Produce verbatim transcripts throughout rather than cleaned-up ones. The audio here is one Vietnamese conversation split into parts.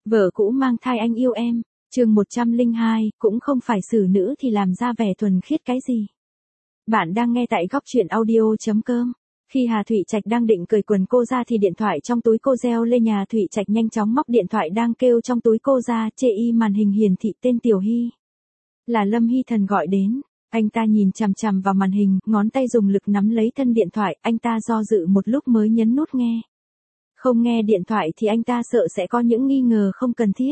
Vợ cũ mang thai anh yêu em, chương một trăm lẻ hai, cũng không phải xử nữ thì làm ra vẻ thuần khiết cái gì. Bạn đang nghe tại góc truyện audio chấm com. Khi Hà Thụy Trạch đang định cởi quần cô ra thì điện thoại trong túi cô reo lên, nhà Thụy Trạch nhanh chóng móc điện thoại đang kêu trong túi cô ra, chê y màn hình hiển thị tên Tiểu Hy. Là Lâm Hy Thần gọi đến. Anh ta nhìn chằm chằm vào màn hình, ngón tay dùng lực nắm lấy thân điện thoại, anh ta do dự một lúc mới nhấn nút nghe. Không nghe điện thoại thì anh ta sợ sẽ có những nghi ngờ không cần thiết.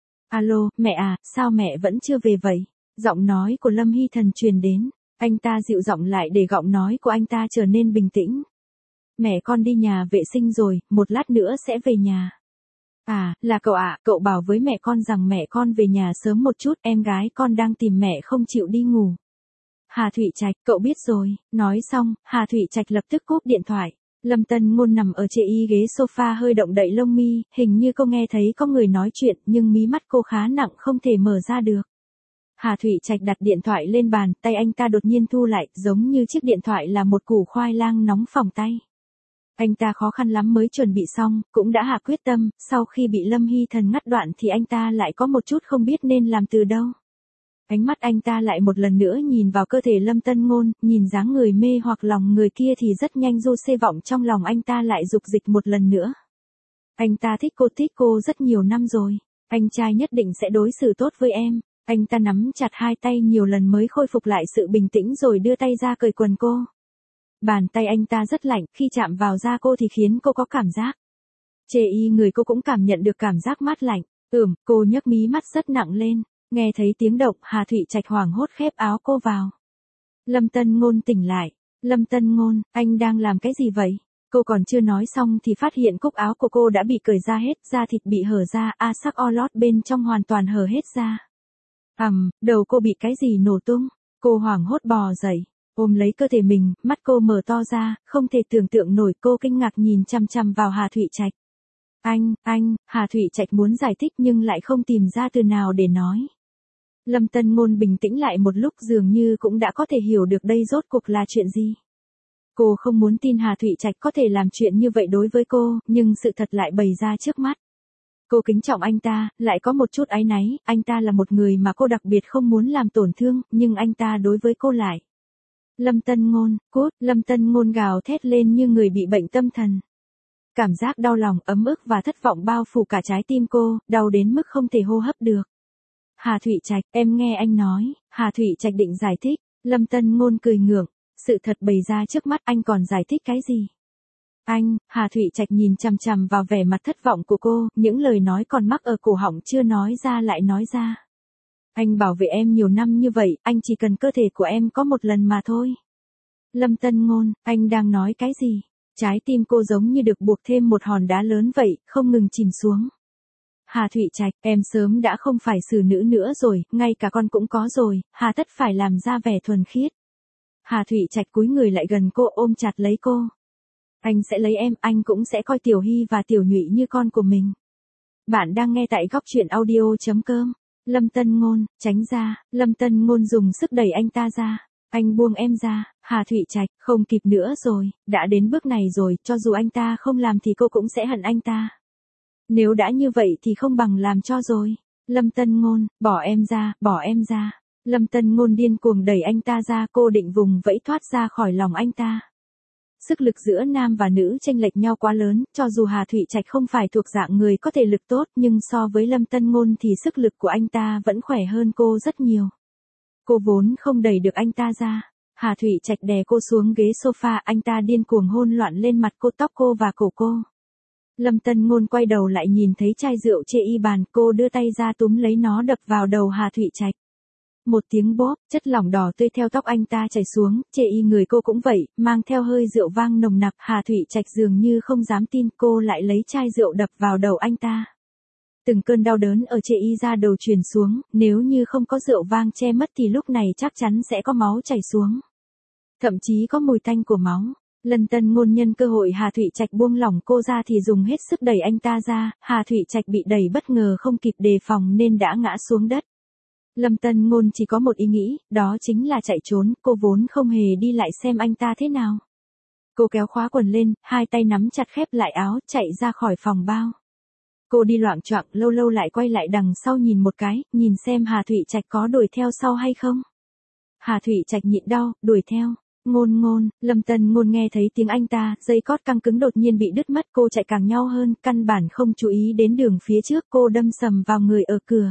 Alo, mẹ à, sao mẹ vẫn chưa về vậy? Giọng nói của Lâm Hy Thần truyền đến. Anh ta dịu giọng lại để giọng nói của anh ta trở nên bình tĩnh. Mẹ con đi nhà vệ sinh rồi, một lát nữa sẽ về nhà. À, là cậu ạ, à, cậu bảo với mẹ con rằng mẹ con về nhà sớm một chút, em gái con đang tìm mẹ không chịu đi ngủ. Hà Thụy Trạch, cậu biết rồi. Nói xong, Hà Thụy Trạch lập tức cúp điện thoại. Lâm Tân Ngôn nằm ở chê y ghế sofa hơi động đậy lông mi, hình như cô nghe thấy có người nói chuyện nhưng mí mắt cô khá nặng không thể mở ra được. Hà Thụy Trạch đặt điện thoại lên bàn, tay anh ta đột nhiên thu lại, giống như chiếc điện thoại là một củ khoai lang nóng phỏng tay. Anh ta khó khăn lắm mới chuẩn bị xong, cũng đã hạ quyết tâm, sau khi bị Lâm Hy Thần ngắt đoạn thì anh ta lại có một chút không biết nên làm từ đâu. Ánh mắt anh ta lại một lần nữa nhìn vào cơ thể Lâm Tân Ngôn, nhìn dáng người mê hoặc lòng người kia thì rất nhanh du xê vọng trong lòng anh ta lại dục dịch một lần nữa. Anh ta thích cô thích cô rất nhiều năm rồi, anh trai nhất định sẽ đối xử tốt với em. Anh ta nắm chặt hai tay nhiều lần mới khôi phục lại sự bình tĩnh rồi đưa tay ra cởi quần cô. Bàn tay anh ta rất lạnh, khi chạm vào da cô thì khiến cô có cảm giác. Chê y người cô cũng cảm nhận được cảm giác mát lạnh. Ừm, cô nhấc mí mắt rất nặng lên. Nghe thấy tiếng động, Hà Thụy Trạch hoảng hốt khép áo cô vào. Lâm Tân Ngôn tỉnh lại. Lâm Tân Ngôn, anh đang làm cái gì vậy? Cô còn chưa nói xong thì phát hiện cúc áo của cô đã bị cởi ra hết, da thịt bị hở ra, a sắc o lót bên trong hoàn toàn hở hết ra. Ầm, um, đầu cô bị cái gì nổ tung? Cô hoảng hốt bò dậy, ôm lấy cơ thể mình, mắt cô mở to ra, không thể tưởng tượng nổi, cô kinh ngạc nhìn chằm chằm vào Hà Thụy Trạch. Anh, anh, Hà Thụy Trạch muốn giải thích nhưng lại không tìm ra từ nào để nói. Lâm Tân Ngôn bình tĩnh lại một lúc, dường như cũng đã có thể hiểu được đây rốt cuộc là chuyện gì. Cô không muốn tin Hà Thụy Trạch có thể làm chuyện như vậy đối với cô, nhưng sự thật lại bày ra trước mắt. Cô kính trọng anh ta, lại có một chút áy náy, anh ta là một người mà cô đặc biệt không muốn làm tổn thương, nhưng anh ta đối với cô lại. Lâm Tân Ngôn, cút, Lâm Tân Ngôn gào thét lên như người bị bệnh tâm thần. Cảm giác đau lòng, ấm ức và thất vọng bao phủ cả trái tim cô, đau đến mức không thể hô hấp được. Hà Thụy Trạch, em nghe anh nói. Hà Thụy Trạch định giải thích. Lâm Tân Ngôn cười ngượng. Sự thật bày ra trước mắt, anh còn giải thích cái gì? Anh, Hà Thụy Trạch nhìn chằm chằm vào vẻ mặt thất vọng của cô, những lời nói còn mắc ở cổ họng chưa nói ra lại nói ra. Anh bảo vệ em nhiều năm như vậy, anh chỉ cần cơ thể của em có một lần mà thôi. Lâm Tân Ngôn, anh đang nói cái gì? Trái tim cô giống như được buộc thêm một hòn đá lớn vậy, không ngừng chìm xuống. Hà Thụy Trạch, em sớm đã không phải xử nữ nữa rồi, ngay cả con cũng có rồi, hà tất phải làm ra vẻ thuần khiết. Hà Thụy Trạch cúi người lại gần cô, ôm chặt lấy cô. Anh sẽ lấy em, anh cũng sẽ coi Tiểu Hy và Tiểu Nhụy như con của mình. Bạn đang nghe tại góc truyện audio chấm com. Lâm Tân Ngôn, tránh ra. Lâm Tân Ngôn dùng sức đẩy anh ta ra. Anh buông em ra. Hà Thụy Trạch, không kịp nữa rồi, đã đến bước này rồi, cho dù anh ta không làm thì cô cũng sẽ hận anh ta. Nếu đã như vậy thì không bằng làm cho rồi. Lâm Tân Ngôn, bỏ em ra, bỏ em ra. Lâm Tân Ngôn điên cuồng đẩy anh ta ra, cô định vùng vẫy thoát ra khỏi lòng anh ta. Sức lực giữa nam và nữ chênh lệch nhau quá lớn, cho dù Hà Thụy Trạch không phải thuộc dạng người có thể lực tốt, nhưng so với Lâm Tân Ngôn thì sức lực của anh ta vẫn khỏe hơn cô rất nhiều. Cô vốn không đẩy được anh ta ra. Hà Thụy Trạch đè cô xuống ghế sofa, anh ta điên cuồng hôn loạn lên mặt cô, tóc cô và cổ cô. Lâm Tân Ngôn quay đầu lại nhìn thấy chai rượu chê y bàn, cô đưa tay ra túm lấy nó đập vào đầu Hà Thụy Trạch. Một tiếng bóp, chất lỏng đỏ tươi theo tóc anh ta chảy xuống, chê y người cô cũng vậy, mang theo hơi rượu vang nồng nặc. Hà Thụy Trạch dường như không dám tin, cô lại lấy chai rượu đập vào đầu anh ta. Từng cơn đau đớn ở chê y ra đầu truyền xuống, nếu như không có rượu vang che mất thì lúc này chắc chắn sẽ có máu chảy xuống. Thậm chí có mùi tanh của máu. Lâm Tân Ngôn nhân cơ hội Hà Thụy Trạch buông lỏng cô ra thì dùng hết sức đẩy anh ta ra, Hà Thụy Trạch bị đẩy bất ngờ không kịp đề phòng nên đã ngã xuống đất. Lâm Tân Ngôn chỉ có một ý nghĩ, đó chính là chạy trốn, cô vốn không hề đi lại xem anh ta thế nào. Cô kéo khóa quần lên, hai tay nắm chặt khép lại áo, chạy ra khỏi phòng bao. Cô đi loạng choạng lâu lâu lại quay lại đằng sau nhìn một cái, nhìn xem Hà Thụy Trạch có đuổi theo sau hay không. Hà Thụy Trạch nhịn đau, đuổi theo. Ngôn ngôn, Lâm Tân Ngôn nghe thấy tiếng anh ta, dây cót căng cứng đột nhiên bị đứt mất, cô chạy càng nhau hơn, căn bản không chú ý đến đường phía trước, cô đâm sầm vào người ở cửa.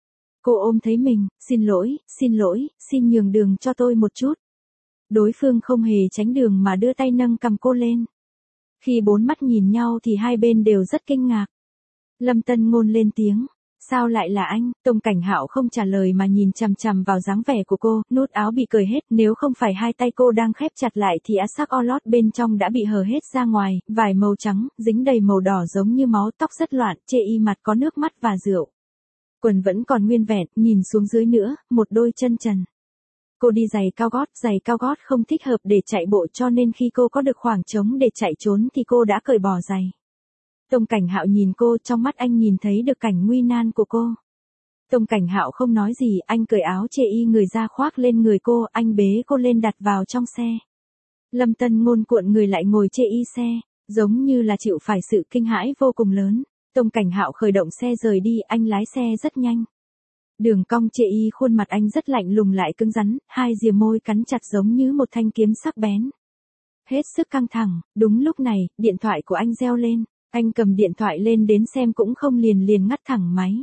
Cô ôm thấy mình, xin lỗi, xin lỗi, xin nhường đường cho tôi một chút. Đối phương không hề tránh đường mà đưa tay nâng cầm cô lên. Khi bốn mắt nhìn nhau thì hai bên đều rất kinh ngạc. Lâm Tân Ngôn lên tiếng. Sao lại là anh? Tông Cảnh Hạo không trả lời mà nhìn chằm chằm vào dáng vẻ của cô, nút áo bị cởi hết, nếu không phải hai tay cô đang khép chặt lại thì áo sắc o lót bên trong đã bị hở hết ra ngoài, vải màu trắng, dính đầy màu đỏ giống như máu, tóc rất loạn, chê y mặt có nước mắt và rượu. Quần vẫn còn nguyên vẹn, nhìn xuống dưới nữa, một đôi chân trần. Cô đi giày cao gót, giày cao gót không thích hợp để chạy bộ cho nên khi cô có được khoảng trống để chạy trốn thì cô đã cởi bỏ giày. Tông Cảnh Hạo nhìn cô, trong mắt anh nhìn thấy được cảnh nguy nan của cô. Tông Cảnh Hạo không nói gì, anh cởi áo chê y người ra khoác lên người cô, anh bế cô lên đặt vào trong xe. Lâm Tân Ngôn cuộn người lại ngồi chê y xe, giống như là chịu phải sự kinh hãi vô cùng lớn. Tông Cảnh Hạo khởi động xe rời đi, anh lái xe rất nhanh. Đường cong chê y khuôn mặt anh rất lạnh lùng lại cứng rắn, hai rìa môi cắn chặt giống như một thanh kiếm sắc bén. Hết sức căng thẳng, đúng lúc này, điện thoại của anh reo lên. Anh cầm điện thoại lên đến xem cũng không liền liền ngắt thẳng máy.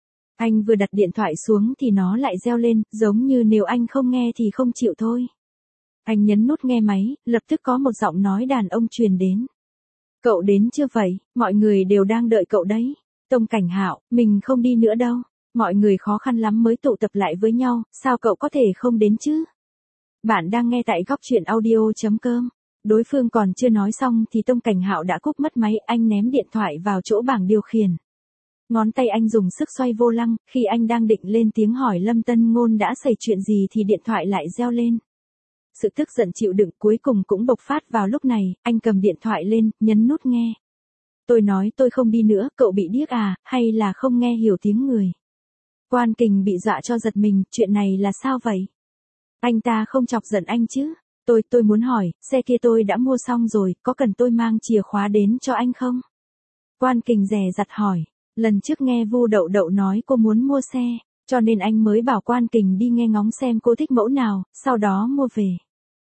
Anh vừa đặt điện thoại xuống thì nó lại reo lên, giống như nếu anh không nghe thì không chịu thôi. Anh nhấn nút nghe máy, lập tức có một giọng nói đàn ông truyền đến. Cậu đến chưa vậy, mọi người đều đang đợi cậu đấy. Tông Cảnh Hạo, mình không đi nữa đâu. Mọi người khó khăn lắm mới tụ tập lại với nhau, sao cậu có thể không đến chứ? Bạn đang nghe tại góc truyện audio chấm com. Đối phương còn chưa nói xong thì Tông Cảnh Hạo đã cúp mất máy, anh ném điện thoại vào chỗ bảng điều khiển. Ngón tay anh dùng sức xoay vô lăng, khi anh đang định lên tiếng hỏi Lâm Tân Ngôn đã xảy chuyện gì thì điện thoại lại reo lên. Sự tức giận chịu đựng cuối cùng cũng bộc phát vào lúc này, anh cầm điện thoại lên, nhấn nút nghe. Tôi nói tôi không đi nữa, cậu bị điếc à, hay là không nghe hiểu tiếng người? Quan Kình bị dọa cho giật mình, chuyện này là sao vậy? Anh ta không chọc giận anh chứ? Tôi, tôi muốn hỏi, xe kia tôi đã mua xong rồi, có cần tôi mang chìa khóa đến cho anh không? Quan Kình dè dặt hỏi, lần trước nghe Vu Đậu Đậu nói cô muốn mua xe, cho nên anh mới bảo Quan Kình đi nghe ngóng xem cô thích mẫu nào, sau đó mua về.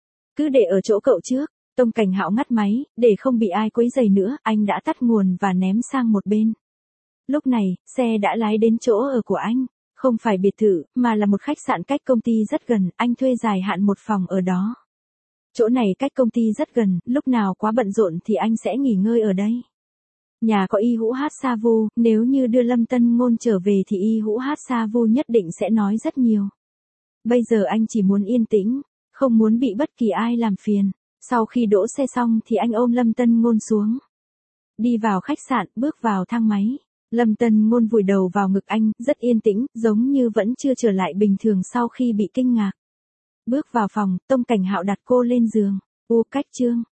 Cứ để ở chỗ cậu trước. Tông Cảnh Hạo ngắt máy, để không bị ai quấy rầy nữa, anh đã tắt nguồn và ném sang một bên. Lúc này, xe đã lái đến chỗ ở của anh. Không phải biệt thự, mà là một khách sạn cách công ty rất gần, anh thuê dài hạn một phòng ở đó. Chỗ này cách công ty rất gần, lúc nào quá bận rộn thì anh sẽ nghỉ ngơi ở đây. Nhà có Y Hữu Hát Sa Vu, nếu như đưa Lâm Tân Ngôn trở về thì Y Hữu Hát Sa Vu nhất định sẽ nói rất nhiều. Bây giờ anh chỉ muốn yên tĩnh, không muốn bị bất kỳ ai làm phiền. Sau khi đỗ xe xong thì anh ôm Lâm Tân Ngôn xuống. Đi vào khách sạn, bước vào thang máy. Lâm Tân Ngôn vùi đầu vào ngực anh, rất yên tĩnh, giống như vẫn chưa trở lại bình thường sau khi bị kinh ngạc. Bước vào phòng, Tông Cảnh Hạo đặt cô lên giường. U cách chương,